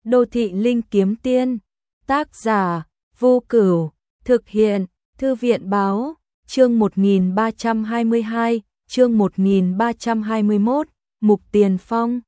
Đô thị linh kiếm tiên. Tác giả Vô Cửu. Thực hiện Thư viện báo. Chương 1322, chương 1321, Mục Tiền Phong.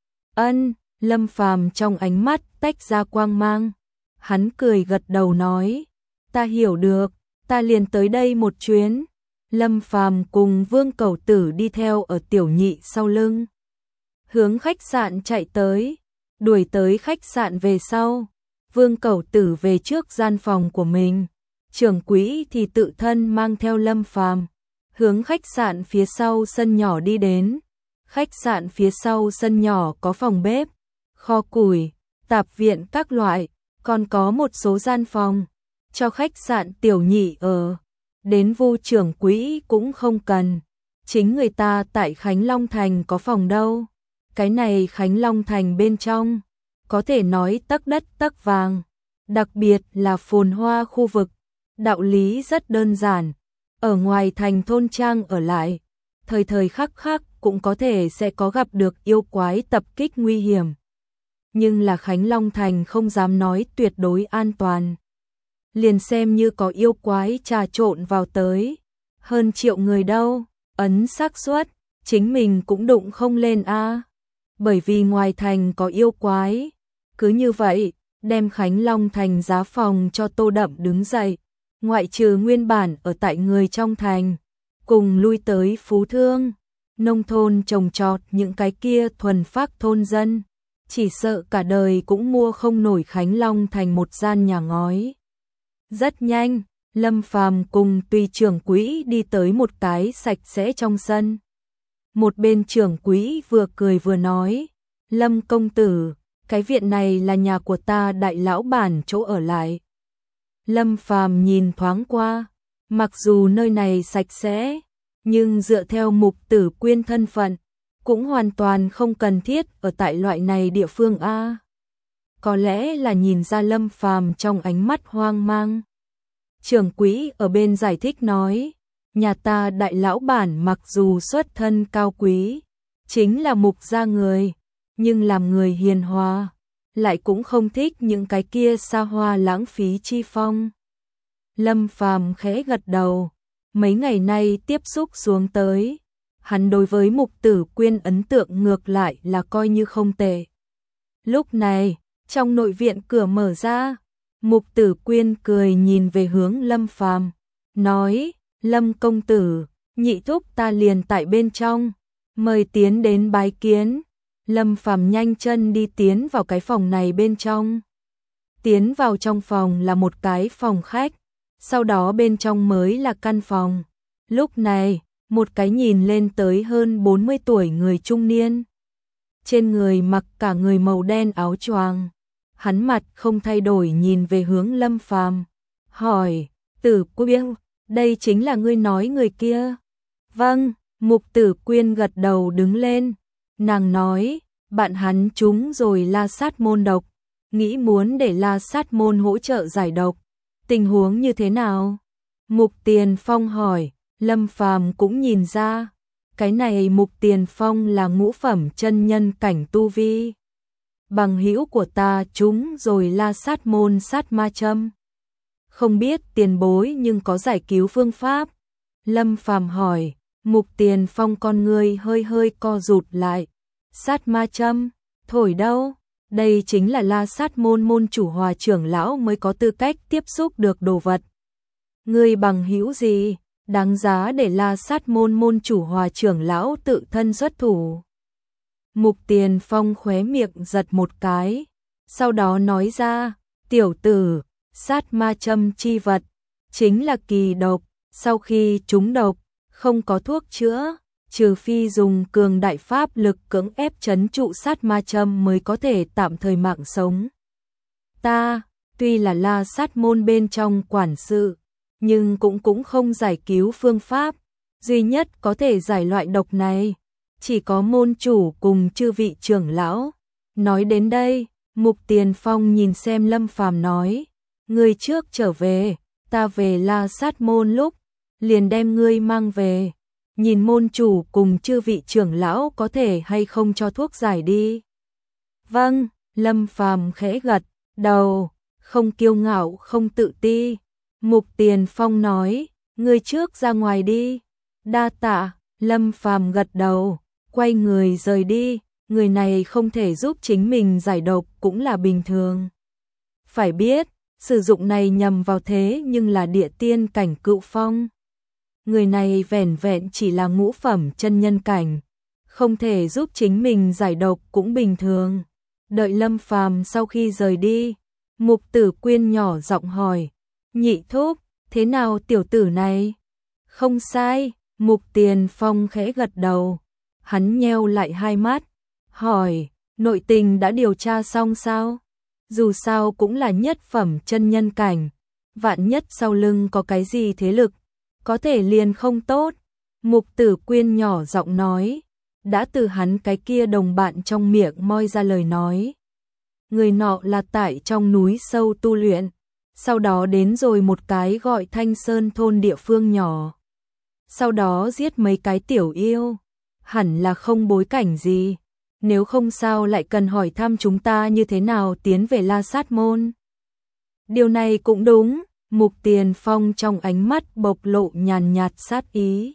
Lâm Phàm trong ánh mắt tách ra quang mang. Hắn cười gật đầu nói, ta hiểu được, ta liền tới đây một chuyến. Lâm Phàm cùng Vương Cẩu Tử đi theo ở Tiểu Nhị sau lưng, hướng khách sạn chạy tới. Đuổi tới khách sạn về sau, Vương Cẩu Tử về trước gian phòng của mình, trưởng quỹ thì tự thân mang theo Lâm Phàm hướng khách sạn phía sau sân nhỏ đi đến. Khách sạn phía sau sân nhỏ có phòng bếp, kho củi, tạp viện các loại, còn có một số gian phòng cho khách sạn Tiểu Nhị ở. Đến Vu trưởng quỹ cũng không cần, chính người ta tại Khánh Long Thành có phòng đâu. Cái này Khánh Long Thành bên trong, có thể nói tấc đất tấc vàng, đặc biệt là phồn hoa khu vực. Đạo lý rất đơn giản, ở ngoài thành thôn trang ở lại, thời thời khắc khắc cũng có thể sẽ có gặp được yêu quái tập kích nguy hiểm. Nhưng là Khánh Long Thành không dám nói tuyệt đối an toàn. Liền xem như có yêu quái trà trộn vào tới, hơn triệu người đâu, ấn xác suất, chính mình cũng đụng không lên a. Bởi vì ngoài thành có yêu quái. Cứ như vậy, đem Khánh Long Thành giá phòng cho Tô Đậm đứng dậy. Ngoại trừ nguyên bản ở tại người trong thành, cùng lui tới phú thương, nông thôn trồng trọt những cái kia thuần phác thôn dân, chỉ sợ cả đời cũng mua không nổi Khánh Long Thành một gian nhà ngói. Rất nhanh, Lâm Phàm cùng tùy trưởng quỹ đi tới một cái sạch sẽ trong sân. Một bên trưởng quỹ vừa cười vừa nói, Lâm công tử, cái viện này là nhà của ta đại lão bản chỗ ở lại. Lâm Phàm nhìn thoáng qua, mặc dù nơi này sạch sẽ, nhưng dựa theo Mục Tử Quyên thân phận, cũng hoàn toàn không cần thiết ở tại loại này địa phương a. Có lẽ là nhìn ra Lâm Phàm trong ánh mắt hoang mang. Trưởng quỹ ở bên giải thích nói, nhà ta đại lão bản mặc dù xuất thân cao quý, chính là mục gia người, nhưng làm người hiền hòa, lại cũng không thích những cái kia xa hoa lãng phí chi phong. Lâm Phàm khẽ gật đầu, mấy ngày nay tiếp xúc xuống tới, hắn đối với Mục Tử Quyên ấn tượng ngược lại là coi như không tệ. Lúc này, trong nội viện cửa mở ra, Mục Tử Quyên cười nhìn về hướng Lâm Phàm, nói, Lâm công tử, nhị thúc ta liền tại bên trong, mời tiến đến bái kiến. Lâm Phàm nhanh chân đi tiến vào cái phòng này bên trong. Tiến vào trong phòng là một cái phòng khách, sau đó bên trong mới là căn phòng. Lúc này, một cái nhìn lên tới hơn 40 tuổi người trung niên. Trên người mặc cả người màu đen áo choàng. Hắn mặt không thay đổi nhìn về hướng Lâm Phàm, hỏi, Tử Quyên, đây chính là ngươi nói người kia? Vâng, Mục Tử Quyên gật đầu đứng lên. Nàng nói, bạn hắn trúng rồi La Sát môn độc, nghĩ muốn để La Sát môn hỗ trợ giải độc. Tình huống như thế nào? Mục Tiền Phong hỏi. Lâm Phàm cũng nhìn ra, cái này Mục Tiền Phong là ngũ phẩm chân nhân cảnh tu vi. Bằng hữu của ta trúng rồi La Sát môn sát ma châm. Không biết tiền bối nhưng có giải cứu phương pháp. Lâm Phàm hỏi. Mục Tiền Phong con người hơi hơi co rụt lại. Sát ma châm, thổi đâu? Đây chính là La Sát môn môn chủ Hòa trưởng lão mới có tư cách tiếp xúc được đồ vật. Ngươi bằng hữu gì, đáng giá để La Sát môn môn chủ Hòa trưởng lão tự thân xuất thủ? Mục Tiền Phong khóe miệng giật một cái, sau đó nói ra, tiểu tử, sát ma châm chi vật, chính là kỳ độc, sau khi trúng độc, không có thuốc chữa, trừ phi dùng cường đại pháp lực cưỡng ép trấn trụ sát ma châm mới có thể tạm thời mạng sống. Ta, tuy là La Sát môn bên trong quản sự, nhưng cũng không giải cứu phương pháp, duy nhất có thể giải loại độc này, chỉ có môn chủ cùng chư vị trưởng lão. Nói đến đây, Mục Tiền Phong nhìn xem Lâm Phàm nói, ngươi trước trở về, ta về La Sát môn lúc, liền đem ngươi mang về, nhìn môn chủ cùng chư vị trưởng lão có thể hay không cho thuốc giải đi. Vâng, Lâm Phàm khẽ gật đầu, không kiêu ngạo không tự ti. Mục Tiền Phong nói, ngươi trước ra ngoài đi. Đa tạ. Lâm Phàm gật đầu, quay người rời đi. Người này không thể giúp chính mình giải độc cũng là bình thường. Phải biết, sử dụng này nhằm vào thế nhưng là địa tiên cảnh cựu phong. Người này vẻn vẹn chỉ là ngũ phẩm chân nhân cảnh, không thể giúp chính mình giải độc cũng bình thường. Đợi Lâm Phàm sau khi rời đi, Mục Tử Quyên nhỏ giọng hỏi, nhị thúc, thế nào tiểu tử này? Không sai, Mục Tiền Phong khẽ gật đầu, hắn nheo lại hai mắt, hỏi, nội tình đã điều tra xong sao? Dù sao cũng là nhất phẩm chân nhân cảnh, vạn nhất sau lưng có cái gì thế lực, có thể liền không tốt. Mục Tử Quyên nhỏ giọng nói, đã từ hắn cái kia đồng bạn trong miệng moi ra lời nói. Người nọ là tại trong núi sâu tu luyện, sau đó đến rồi một cái gọi Thanh Sơn thôn địa phương nhỏ. Sau đó giết mấy cái tiểu yêu, hẳn là không bối cảnh gì. Nếu không sao lại cần hỏi thăm chúng ta như thế nào tiến về La Sát Môn. Điều này cũng đúng, Mục Tiền Phong trong ánh mắt bộc lộ nhàn nhạt sát ý.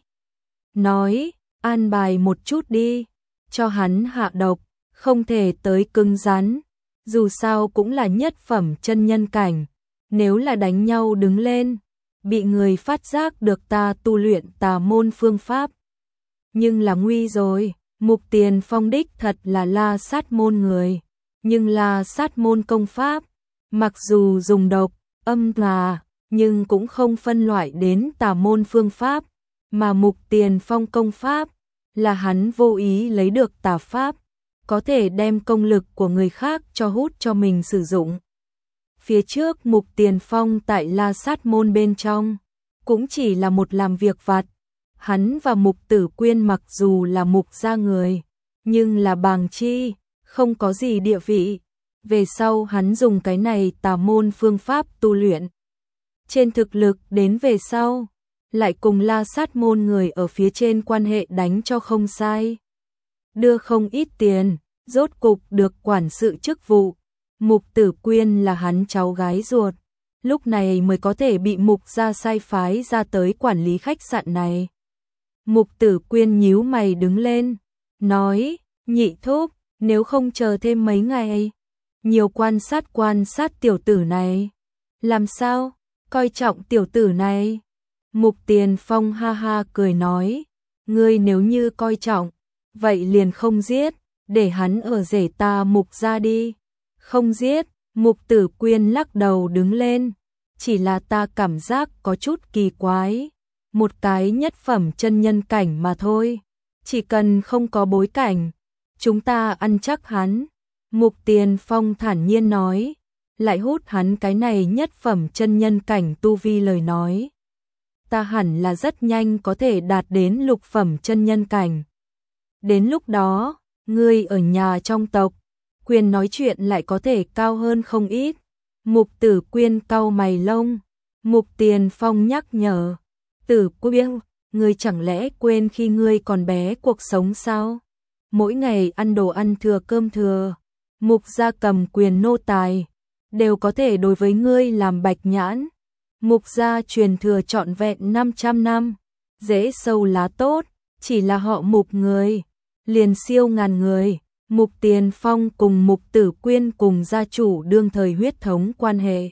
Nói, an bài một chút đi, cho hắn hạ độc, không thể tới cứng rắn. Dù sao cũng là nhất phẩm chân nhân cảnh, nếu là đánh nhau đứng lên, bị người phát giác được ta tu luyện tà môn phương pháp. Nhưng là nguy rồi. Mục Tiền Phong đích thật là La Sát Môn người, nhưng La Sát Môn công pháp, mặc dù dùng độc, âm tà, nhưng cũng không phân loại đến tà môn phương pháp, mà Mục Tiền Phong công pháp là hắn vô ý lấy được tà pháp, có thể đem công lực của người khác cho hút cho mình sử dụng. Phía trước Mục Tiền Phong tại La Sát Môn bên trong, cũng chỉ là một làm việc vặt. Hắn và Mục Tử Quyên mặc dù là Mục gia người, nhưng là bàng chi, không có gì địa vị. Về sau hắn dùng cái này tà môn phương pháp tu luyện. Trên thực lực đến về sau, lại cùng La Sát Môn người ở phía trên quan hệ đánh cho không sai. Đưa không ít tiền, rốt cục được quản sự chức vụ. Mục Tử Quyên là hắn cháu gái ruột, lúc này mới có thể bị Mục gia sai phái ra tới quản lý khách sạn này. Mục Tử Quyên nhíu mày đứng lên, nói, nhị thúc, nếu không chờ thêm mấy ngày, nhiều quan sát tiểu tử này. Làm sao, coi trọng tiểu tử này? Mục Tiền Phong ha ha cười nói, ngươi nếu như coi trọng, vậy liền không giết, để hắn ở rể ta Mục gia đi. Không giết, Mục Tử Quyên lắc đầu đứng lên, chỉ là ta cảm giác có chút kỳ quái. Một cái nhất phẩm chân nhân cảnh mà thôi, chỉ cần không có bối cảnh, chúng ta ăn chắc hắn. Mục Tiền Phong thản nhiên nói, lại hút hắn cái này nhất phẩm chân nhân cảnh tu vi lời nói. Ta hẳn là rất nhanh có thể đạt đến lục phẩm chân nhân cảnh. Đến lúc đó, ngươi ở nhà trong tộc, quyền nói chuyện lại có thể cao hơn không ít. Mục Tử Quyên cau mày lông, Mục Tiền Phong nhắc nhở. Tử Quyên, ngươi chẳng lẽ quên khi ngươi còn bé cuộc sống sao? Mỗi ngày ăn đồ ăn thừa cơm thừa, Mục gia cầm quyền nô tài, đều có thể đối với ngươi làm bạch nhãn. Mục gia truyền thừa trọn vẹn 500 năm, dễ sâu lá tốt, chỉ là họ Mục người, liền siêu ngàn người. Mục Tiền Phong cùng Mục Tử Quyên cùng gia chủ đương thời huyết thống quan hệ,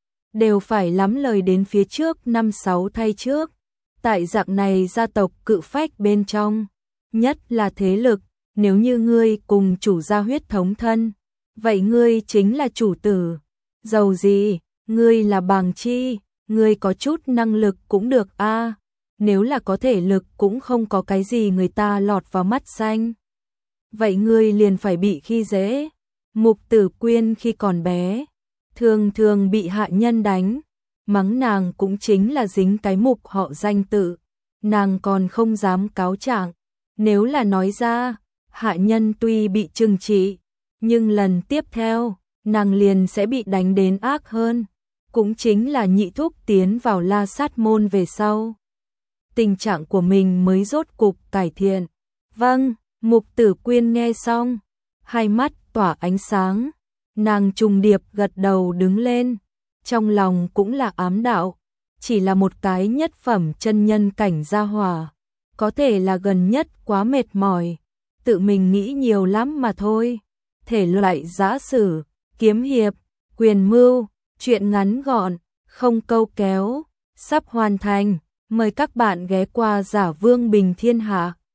đều phải lắm lời đến phía trước 5-6 thay trước. Tại dạng này gia tộc cự phách bên trong, nhất là thế lực, nếu như ngươi cùng chủ gia huyết thống thân, vậy ngươi chính là chủ tử. Dầu gì, ngươi là bàng chi, ngươi có chút năng lực cũng được a. Nếu là có thể lực cũng không có cái gì người ta lọt vào mắt xanh. Vậy ngươi liền phải bị khi dễ. Mục Tử Quyên khi còn bé, thường thường bị hạ nhân đánh, mắng nàng cũng chính là dính cái mục họ danh tự, nàng còn không dám cáo trạng, nếu là nói ra, hạ nhân tuy bị trừng trị, nhưng lần tiếp theo, nàng liền sẽ bị đánh đến ác hơn, cũng chính là nhị thúc tiến vào La Sát Môn về sau. Tình trạng của mình mới rốt cục cải thiện. Vâng, Mục Tử Quyên nghe xong, hai mắt tỏa ánh sáng, Nàng trùng điệp gật đầu đứng lên, trong lòng cũng là ám đạo, chỉ là một cái nhất phẩm chân nhân cảnh gia hỏa, có thể là gần nhất quá mệt mỏi, tự mình nghĩ nhiều lắm mà thôi. Thể loại giã sử, kiếm hiệp, quyền mưu, truyện ngắn gọn, không câu kéo, sắp hoàn thành, mời các bạn ghé qua Giả Vương Bình Thiên Hạ.